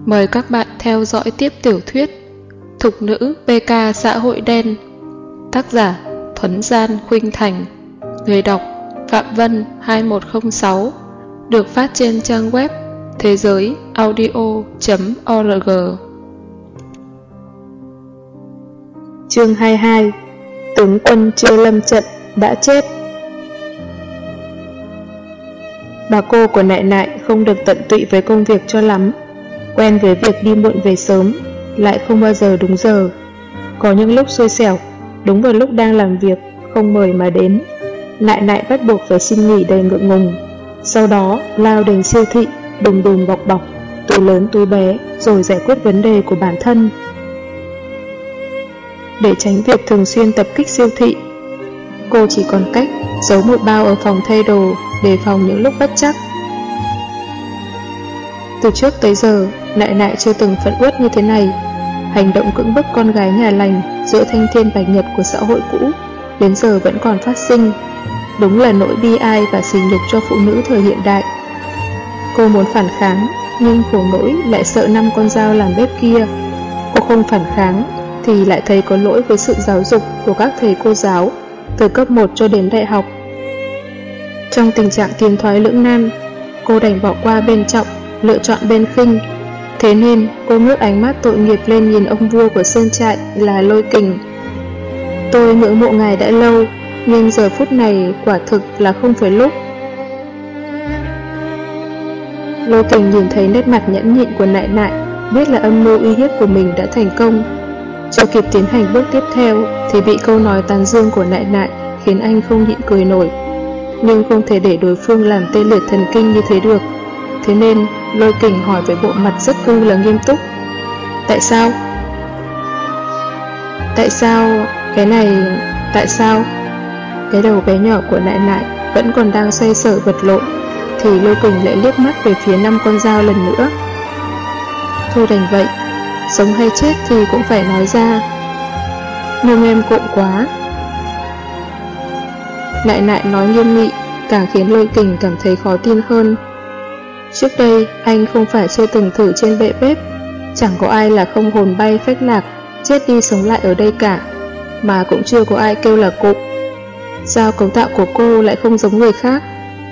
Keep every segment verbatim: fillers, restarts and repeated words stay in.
Mời các bạn theo dõi tiếp tiểu thuyết Thục nữ pê ca xã hội đen. Tác giả Thuấn Gian Khuynh Thành. Người đọc Phạm Vân hai một không sáu. Được phát trên trang web thế giới audio chấm org. Chương hai mươi hai. Tướng quân chưa lâm trận đã chết. Bà cô của Nại Nại không được tận tụy với công việc cho lắm, quen với việc đi muộn về sớm, lại không bao giờ đúng giờ. Có những lúc xui xẻo, đúng vào lúc đang làm việc, không mời mà đến, Nại Nại bắt buộc phải xin nghỉ đầy ngượng ngùng. Sau đó lao đến siêu thị, đùng đùng bọc bọc, túi lớn túi bé, rồi giải quyết vấn đề của bản thân. Để tránh việc thường xuyên tập kích siêu thị, cô chỉ còn cách giấu một bao ở phòng thay đồ, đề phòng những lúc bất trắc. Từ trước tới giờ, Nại Nại chưa từng phẫn uất như thế này. Hành động cưỡng bức con gái nhà lành giữa thanh thiên bạch nhật của xã hội cũ đến giờ vẫn còn phát sinh. Đúng là nỗi bi ai và sỉ nhục cho phụ nữ thời hiện đại. Cô muốn phản kháng, nhưng khổ nỗi lại sợ năm con dao làm bếp kia. Cô không phản kháng thì lại thấy có lỗi với sự giáo dục của các thầy cô giáo từ cấp một cho đến đại học. Trong tình trạng tiến thoái lưỡng nan, cô đành bỏ qua bên trọng, lựa chọn bên khinh. Thế nên cô ngước ánh mắt tội nghiệp lên nhìn ông vua của sơn trại là Lôi Kình. Tôi ngưỡng mộ ngài đã lâu, nhưng giờ phút này quả thực là không phải lúc. Lôi Kình nhìn thấy nét mặt nhẫn nhịn của Nại Nại, biết là âm mưu uy hiếp của mình đã thành công. Chưa kịp tiến hành bước tiếp theo thì bị câu nói tán dương của Nại Nại khiến anh không nhịn cười nổi. Nhưng không thể để đối phương làm tê liệt thần kinh như thế được. Thế nên Lôi Kình hỏi với bộ mặt rất cư là nghiêm túc. Tại sao? Tại sao? Cái này... Tại sao? Cái đầu bé nhỏ của Nại Nại vẫn còn đang xoay sở vật lộn, thì Lôi Kình lại liếc mắt về phía năm con dao lần nữa. Thôi đành vậy, sống hay chết thì cũng phải nói ra. Nhưng em cộm quá. Nại Nại nói nghiêm nghị, càng khiến Lôi Kình cảm thấy khó tin hơn. Trước đây anh không phải chưa từng thử trên bệ bếp, chẳng có ai là không hồn bay phách lạc, chết đi sống lại ở đây cả, mà cũng chưa có ai kêu là cụm. Sao cấu tạo của cô lại không giống người khác?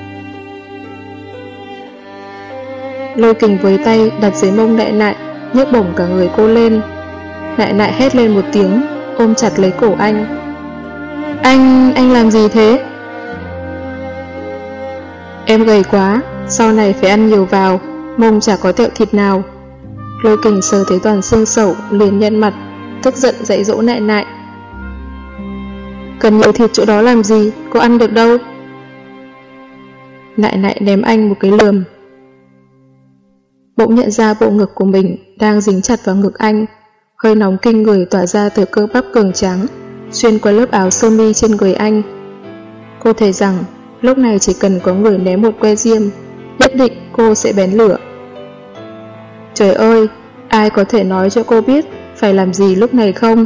Lôi Kình với tay đặt dưới mông Nại Nại, nhấc bổng cả người cô lên. Nại Nại hét lên một tiếng, ôm chặt lấy cổ anh. Anh, anh làm gì thế? Em gầy quá, sau này phải ăn nhiều vào, mông chả có tẹo thịt nào. Lôi Kình sờ thấy toàn xương sẩu, liền nhăn mặt, tức giận dạy dỗ Nại Nại. Cần nhiều thịt chỗ đó làm gì, cô ăn được đâu. Nại Nại ném anh một cái lườm. Bỗng nhận ra bộ ngực của mình đang dính chặt vào ngực anh, hơi nóng kinh người tỏa ra từ cơ bắp cường tráng, xuyên qua lớp áo sơ mi trên người anh. Cô thấy rằng lúc này chỉ cần có người ném một que diêm, nhất định cô sẽ bén lửa. Trời ơi, ai có thể nói cho cô biết phải làm gì lúc này không?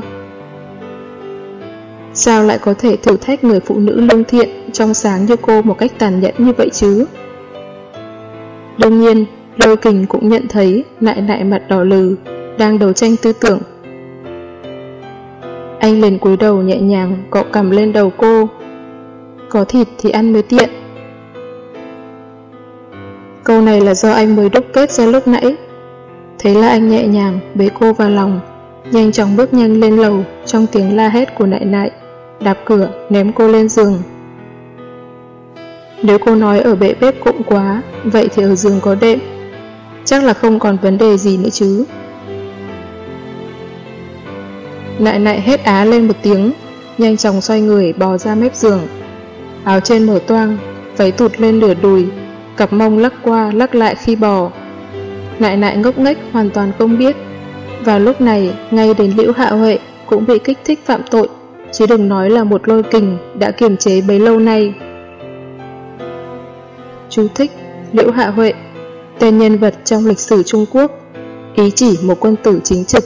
Sao lại có thể thử thách người phụ nữ lương thiện, trong sáng như cô một cách tàn nhẫn như vậy chứ? Đương nhiên, Lôi Kình cũng nhận thấy Nại Nại mặt đỏ lừ, đang đấu tranh tư tưởng. Anh liền cúi đầu nhẹ nhàng cọ cằm lên đầu cô. Có thịt thì ăn mới tiện. Câu này là do anh mới đúc kết ra lúc nãy. Thế là anh nhẹ nhàng bế cô vào lòng, nhanh chóng bước nhanh lên lầu trong tiếng la hét của Nại Nại, đạp cửa ném cô lên giường. Nếu cô nói ở bệ bếp cụm quá, vậy thì ở giường có đệm, chắc là không còn vấn đề gì nữa chứ. Nại Nại hét á lên một tiếng, nhanh chóng xoay người bò ra mép giường. Áo trên mở toang, váy tụt lên nửa đùi, cặp mông lắc qua lắc lại khi bò. Nại Nại ngốc nghếch hoàn toàn không biết. Vào lúc này, ngay đến Liễu Hạ Huệ cũng bị kích thích phạm tội, chứ đừng nói là một Lôi Kình đã kiềm chế bấy lâu nay. Chú thích: Liễu Hạ Huệ, tên nhân vật trong lịch sử Trung Quốc, ý chỉ một quân tử chính trực.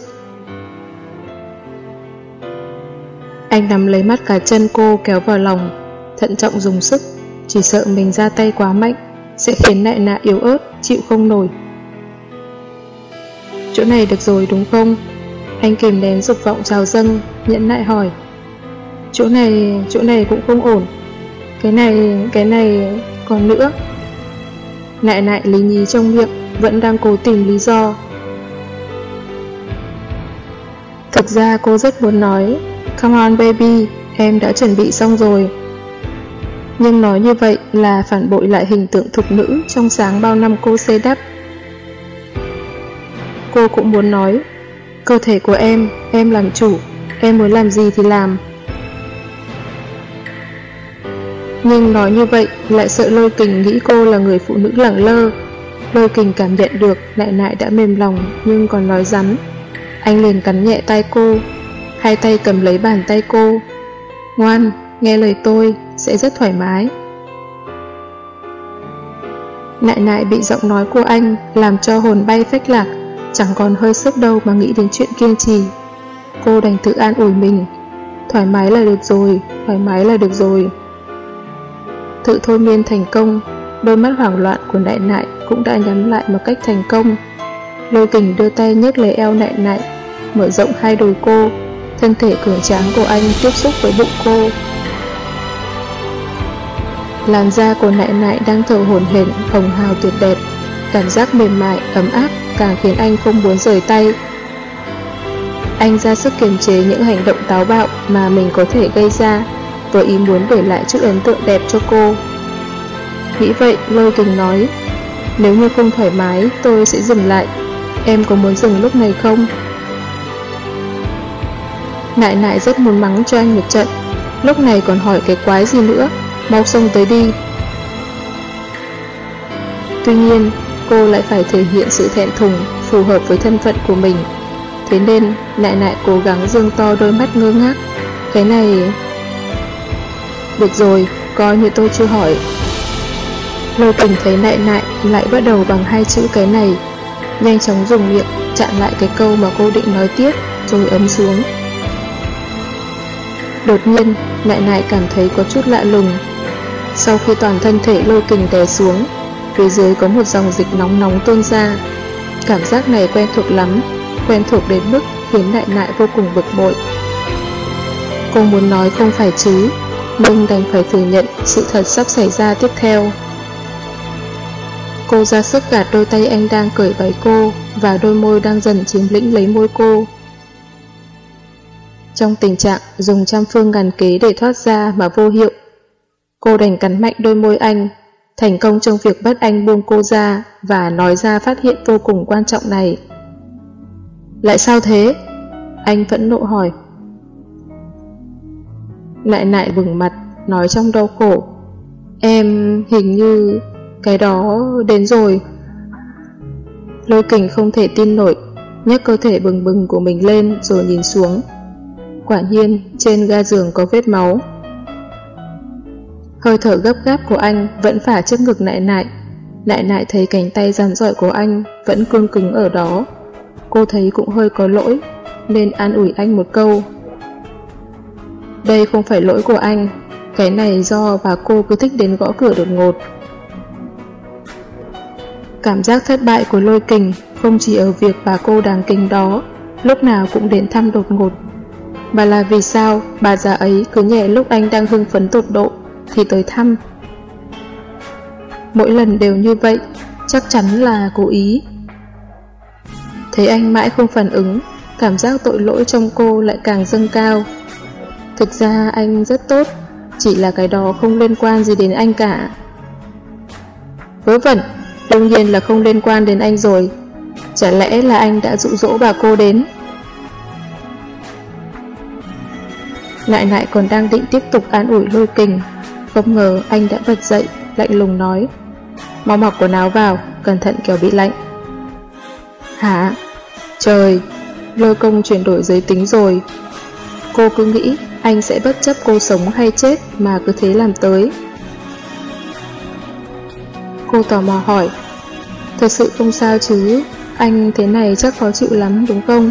Anh nắm lấy mắt cá chân cô kéo vào lòng, thận trọng dùng sức, chỉ sợ mình ra tay quá mạnh sẽ khiến Nại Nại yếu ớt, chịu không nổi. chỗ này được rồi đúng không? Anh kìm nén dục vọng trào dâng, nhẫn nại hỏi. Chỗ này, chỗ này cũng không ổn. Cái này, cái này, còn nữa. Nại nại lý nhí trong miệng, vẫn đang cố tìm lý do. Thực ra cô rất muốn nói, come on baby, em đã chuẩn bị xong rồi. Nhưng nói như vậy là phản bội lại hình tượng thục nữ trong sáng bao năm cô xây đắp. Cô cũng muốn nói, cơ thể của em, em làm chủ, em muốn làm gì thì làm. Nhưng nói như vậy lại sợ Lôi Kình nghĩ cô là người phụ nữ lẳng lơ. Lôi Kình cảm nhận được Nại Nại đã mềm lòng nhưng còn nói rắn. Anh liền cắn nhẹ tay cô, hai tay cầm lấy bàn tay cô. Ngoan, nghe lời tôi, sẽ rất thoải mái. Nại Nại bị giọng nói của anh làm cho hồn bay phách lạc, chẳng còn hơi sức đâu mà nghĩ đến chuyện kiên trì. Cô đành tự an ủi mình, thoải mái là được rồi, thoải mái là được rồi. Tự thôi miên thành công, đôi mắt hoảng loạn của Nại Nại cũng đã nhắm lại một cách thành công. Lôi Kình đưa tay nhấc lấy eo Nại Nại, mở rộng hai đùi cô, thân thể cường tráng của anh tiếp xúc với bụng cô. Làn da của Nại Nại đang thở hổn hển, hồng hào tuyệt đẹp, cảm giác mềm mại, ấm áp càng khiến anh không muốn rời tay. Anh ra sức kiềm chế những hành động táo bạo mà mình có thể gây ra, với ý muốn để lại chút ấn tượng đẹp cho cô. Nghĩ vậy, Lôi Kình nói, nếu như không thoải mái, tôi sẽ dừng lại. Em có muốn dừng lúc này không? Nại Nại rất muốn mắng cho anh một trận, lúc này còn hỏi cái quái gì nữa, mau xông tới đi. Tuy nhiên, cô lại phải thể hiện sự thẹn thùng phù hợp với thân phận của mình. Thế nên, Nại Nại cố gắng dương to đôi mắt ngơ ngác. Cái này... Được rồi, coi như tôi chưa hỏi. Lôi Kình thấy Nại Nại lại bắt đầu bằng hai chữ cái này, nhanh chóng dùng miệng chặn lại cái câu mà cô định nói tiếp, rồi ấm xuống. Đột nhiên, Nại Nại cảm thấy có chút lạ lùng. Sau khi toàn thân thể Lôi Kình đè xuống, phía dưới có một dòng dịch nóng nóng tuôn ra. Cảm giác này quen thuộc lắm, quen thuộc đến mức khiến Nại Nại vô cùng bực bội. Cô muốn nói không phải chứ, nhưng đành phải thừa nhận sự thật sắp xảy ra tiếp theo. Cô ra sức gạt đôi tay anh đang cởi váy cô và đôi môi đang dần chiếm lĩnh lấy môi cô. Trong tình trạng dùng trăm phương ngàn kế để thoát ra mà vô hiệu, cô đành cắn mạnh đôi môi anh, thành công trong việc bắt anh buông cô ra và nói ra phát hiện vô cùng quan trọng này. Lại sao thế? Anh phẫn nộ hỏi. Nại Nại bừng mặt, nói trong đau khổ. Em hình như... cái đó đến rồi. Lôi Kình không thể tin nổi, nhấc cơ thể bừng bừng của mình lên rồi nhìn xuống. Quả nhiên trên ga giường có vết máu. Hơi thở gấp gáp của anh vẫn phả trước ngực Nại Nại. Nại Nại thấy cánh tay rắn rỏi của anh vẫn cương cứng ở đó. Cô thấy cũng hơi có lỗi, nên an ủi anh một câu. Đây không phải lỗi của anh, cái này do bà cô cứ thích đến gõ cửa đột ngột. Cảm giác thất bại của Lôi Kình không chỉ ở việc bà cô đáng kính đó lúc nào cũng đến thăm đột ngột, mà là vì sao bà già ấy cứ nhẹ lúc anh đang hưng phấn tột độ thì tới thăm. Mỗi lần đều như vậy, chắc chắn là cố ý. Thấy anh mãi không phản ứng, cảm giác tội lỗi trong cô lại càng dâng cao. Thực ra anh rất tốt, chỉ là cái đó không liên quan gì đến anh cả. Vớ vẩn, đương nhiên là không liên quan đến anh rồi. Chả lẽ là anh đã dụ dỗ bà cô đến? Nại Nại còn đang định tiếp tục an ủi Lôi Kình, không ngờ anh đã bật dậy, lạnh lùng nói. Mau mặc quần áo vào, cẩn thận kẻo bị lạnh. Hả? Trời, Lôi Công chuyển đổi giới tính rồi. Cô cứ nghĩ anh sẽ bất chấp cô sống hay chết mà cứ thế làm tới. Cô tò mò hỏi. Thật sự không sao chứ, anh thế này chắc khó chịu lắm đúng không?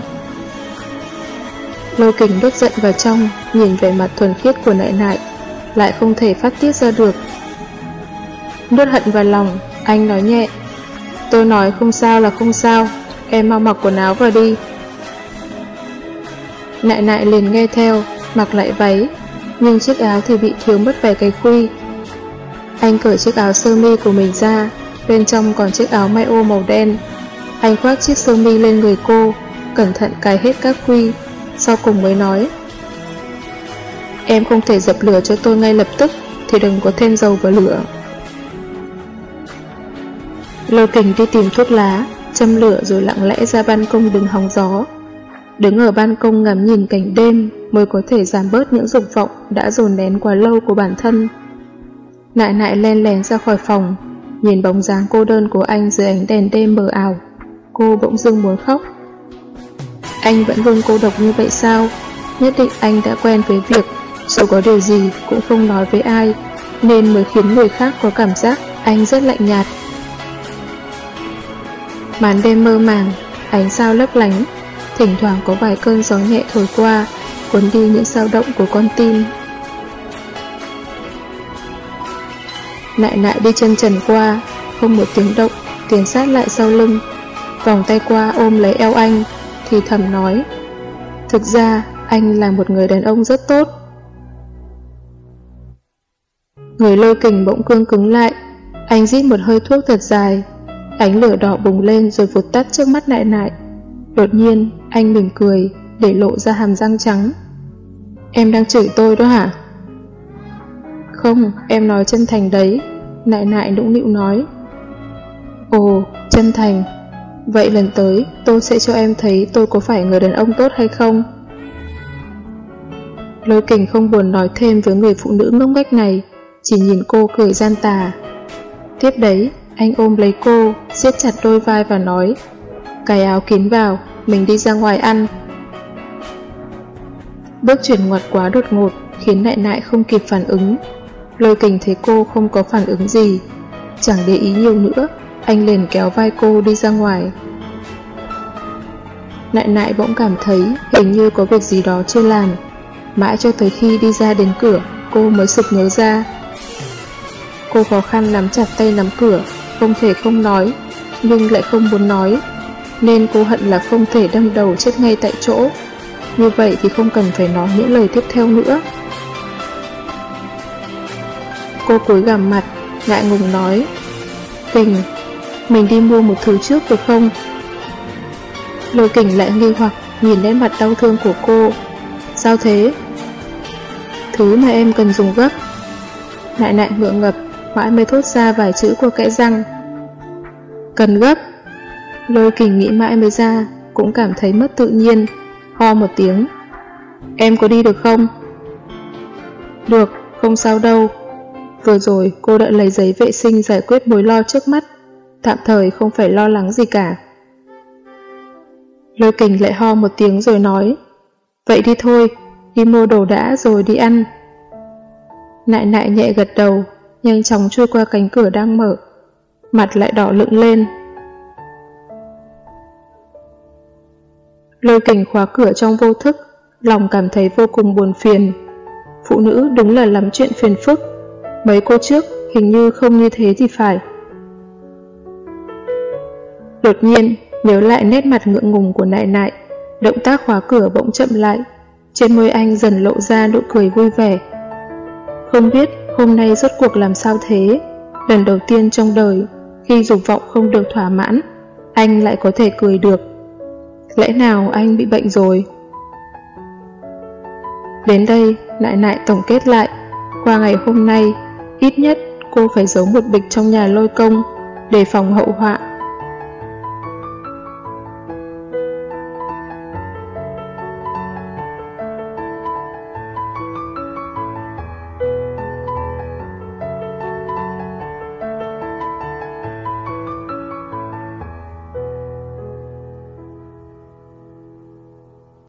Lôi Kình đốt giận vào trong, nhìn về mặt thuần khiết của Nại Nại, lại không thể phát tiết ra được. Nuốt hận vào lòng, anh nói nhẹ. Tôi nói không sao là không sao, em mau mặc quần áo vào đi. Nại nại liền nghe theo, mặc lại váy, nhưng chiếc áo thì bị thiếu mất vài cái khuy. Anh cởi chiếc áo sơ mi của mình ra, bên trong còn chiếc áo may ô màu đen. Anh khoác chiếc sơ mi lên người cô, cẩn thận cài hết các khuy, sau cùng mới nói: Em không thể dập lửa cho tôi ngay lập tức, thì đừng có thêm dầu vào lửa. Lôi Kình đi tìm thuốc lá, châm lửa rồi lặng lẽ ra ban công đứng hóng gió. Đứng ở ban công ngắm nhìn cảnh đêm mới có thể giảm bớt những dục vọng đã dồn nén quá lâu của bản thân. Nại nại len lén ra khỏi phòng, nhìn bóng dáng cô đơn của anh dưới ánh đèn đêm mờ ảo, cô bỗng dưng muốn khóc. Anh vẫn luôn cô độc như vậy sao? Nhất định anh đã quen với việc dù có điều gì cũng không nói với ai, nên mới khiến người khác có cảm giác anh rất lạnh nhạt. Màn đêm mơ màng, ánh sao lấp lánh, thỉnh thoảng có vài cơn gió nhẹ thổi qua, cuốn đi những dao động của con tim. Nại nại đi chân trần qua, không một tiếng động, tiến sát lại sau lưng, vòng tay qua ôm lấy eo anh, thì thầm nói: Thực ra, anh là một người đàn ông rất tốt. Người Lôi Kình bỗng cương cứng lại, anh rít một hơi thuốc thật dài, ánh lửa đỏ bùng lên rồi vụt tắt trước mắt nại nại. Đột nhiên, anh mỉm cười, để lộ ra hàm răng trắng. Em đang chửi tôi đó hả? Không, em nói chân thành đấy, nại nại nũng nịu nói. Ồ, chân thành. Vậy lần tới tôi sẽ cho em thấy tôi có phải người đàn ông tốt hay không. Lôi Kình không buồn nói thêm với người phụ nữ ngốc nghếch này, chỉ nhìn cô cười gian tà. Tiếp đấy, anh ôm lấy cô, siết chặt đôi vai và nói: Cài áo kín vào, mình đi ra ngoài ăn. Bước chuyển ngoặt quá đột ngột khiến nại nại không kịp phản ứng. Lôi Kình thấy cô không có phản ứng gì, chẳng để ý nhiều nữa, anh liền kéo vai cô đi ra ngoài. Nại nại bỗng cảm thấy hình như có việc gì đó chưa làm, mãi cho tới khi đi ra đến cửa, cô mới sực nhớ ra. Cô khó khăn nắm chặt tay nắm cửa, không thể không nói, nhưng lại không muốn nói, nên cô hận là không thể đâm đầu chết ngay tại chỗ. Như vậy thì không cần phải nói những lời tiếp theo nữa. Cô cúi gằm mặt, ngại ngùng nói: Kình, mình đi mua một thứ trước được không? Lôi Kình lại nghi hoặc nhìn nét mặt đau thương của cô. Sao thế? Thứ mà em cần dùng gấp. Nại nại ngượng ngập, mãi mới thốt ra vài chữ qua kẽ răng. Cần gấp. Lôi Kình nghĩ mãi mới ra, cũng cảm thấy mất tự nhiên, ho một tiếng. Em có đi được không? Được, không sao đâu. Vừa rồi cô đã lấy giấy vệ sinh giải quyết mối lo trước mắt, tạm thời không phải lo lắng gì cả. Lôi Kình lại ho một tiếng rồi nói: Vậy đi thôi, đi mua đồ đã rồi đi ăn. Nại nại nhẹ gật đầu, nhanh chóng chui qua cánh cửa đang mở, mặt lại đỏ lựng lên. Lôi Kình khóa cửa trong vô thức, lòng cảm thấy vô cùng buồn phiền. Phụ nữ đúng là lắm chuyện phiền phức, mấy cô trước hình như không như thế thì phải. Đột nhiên nhớ lại nét mặt ngượng ngùng của nại nại, động tác khóa cửa bỗng chậm lại, trên môi anh dần lộ ra nụ cười vui vẻ. Không biết hôm nay rốt cuộc làm sao thế, lần đầu tiên trong đời, khi dục vọng không được thỏa mãn, anh lại có thể cười được. Lẽ nào anh bị bệnh rồi? Đến đây, nại nại tổng kết lại, qua ngày hôm nay, ít nhất cô phải giấu một bịch trong nhà Lôi Công, để phòng hậu họa.